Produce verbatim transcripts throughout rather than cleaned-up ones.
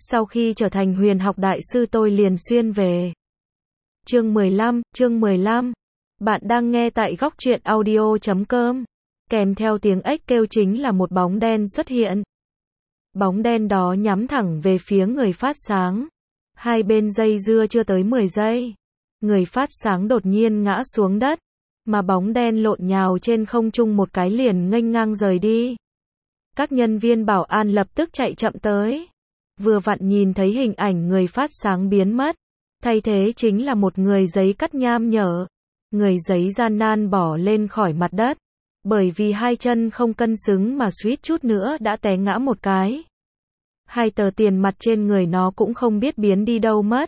Sau khi trở thành huyền học đại sư tôi liền xuyên về. Chương mười lăm, chương mười lăm. Bạn đang nghe tại góc truyện audio chấm com. Kèm theo tiếng ếch kêu chính là một bóng đen xuất hiện. Bóng đen đó nhắm thẳng về phía người phát sáng. Hai bên dây dưa chưa tới mười giây. Người phát sáng đột nhiên ngã xuống đất, mà bóng đen lộn nhào trên không trung một cái liền nghênh ngang rời đi. Các nhân viên bảo an lập tức chạy chậm tới. Vừa vặn nhìn thấy hình ảnh người phát sáng biến mất. Thay thế chính là một người giấy cắt nham nhở. Người giấy gian nan bỏ lên khỏi mặt đất. Bởi vì hai chân không cân xứng mà suýt chút nữa đã té ngã một cái. Hai tờ tiền mặt trên người nó cũng không biết biến đi đâu mất.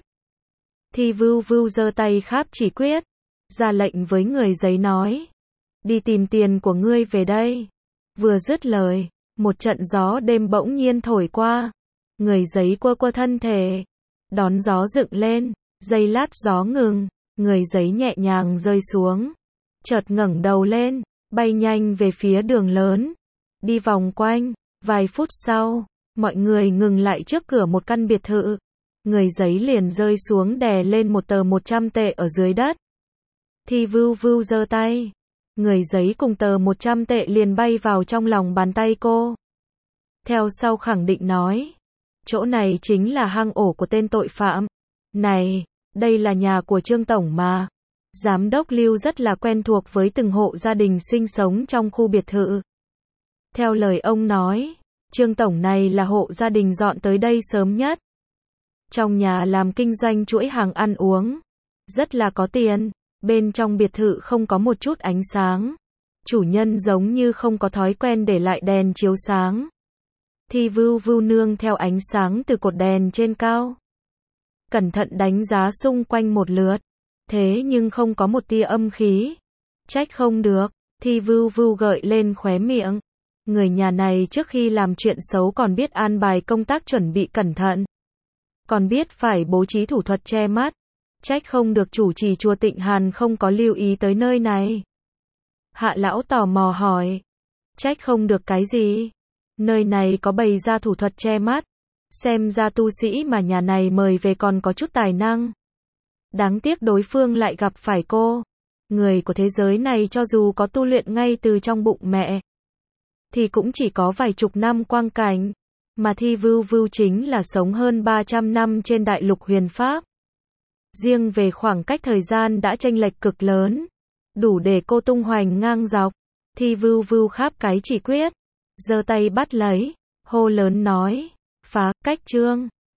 Thì vưu vưu giơ tay kháp chỉ quyết. Ra lệnh với người giấy nói. Đi tìm tiền của ngươi về đây. Vừa dứt lời, một trận gió đêm bỗng nhiên thổi qua. Người giấy quơ quơ thân thể. Đón gió dựng lên. Giây lát gió ngừng. Người giấy nhẹ nhàng rơi xuống. Chợt ngẩng đầu lên. Bay nhanh về phía đường lớn. Đi vòng quanh. Vài phút sau, mọi người ngừng lại trước cửa một căn biệt thự. Người giấy liền rơi xuống đè lên một tờ một trăm tệ ở dưới đất. Thì vưu vưu giơ tay. Người giấy cùng tờ một trăm tệ liền bay vào trong lòng bàn tay cô. Theo sau khẳng định nói. Chỗ này chính là hang ổ của tên tội phạm. Này, đây là nhà của Trương Tổng mà. Giám đốc Lưu rất là quen thuộc với từng hộ gia đình sinh sống trong khu biệt thự. Theo lời ông nói, Trương Tổng này là hộ gia đình dọn tới đây sớm nhất. Trong nhà làm kinh doanh chuỗi hàng ăn uống. Rất là có tiền. Bên trong biệt thự không có một chút ánh sáng. Chủ nhân giống như không có thói quen để lại đèn chiếu sáng. Thì vưu vưu nương theo ánh sáng từ cột đèn trên cao. Cẩn thận đánh giá xung quanh một lượt. Thế nhưng không có một tia âm khí. Trách không được. Thì vưu vưu gợi lên khóe miệng. Người nhà này trước khi làm chuyện xấu còn biết an bài công tác chuẩn bị cẩn thận. Còn biết phải bố trí thủ thuật che mắt. Trách không được chủ trì chùa Tịnh Hàn không có lưu ý tới nơi này. Hạ lão tò mò hỏi. Trách không được cái gì? Nơi này có bày ra thủ thuật che mắt. Xem ra tu sĩ mà nhà này mời về còn có chút tài năng. Đáng tiếc đối phương lại gặp phải cô. Người của thế giới này cho dù có tu luyện ngay từ trong bụng mẹ, thì cũng chỉ có vài chục năm quang cảnh. Mà Thi Vưu Vưu chính là sống hơn ba trăm năm trên đại lục huyền pháp. Riêng về khoảng cách thời gian đã chênh lệch cực lớn. Đủ để cô tung hoành ngang dọc. Thi Vưu Vưu kháp cái chỉ quyết. Giơ tay bắt lấy. Hô lớn nói. Phá cách chương.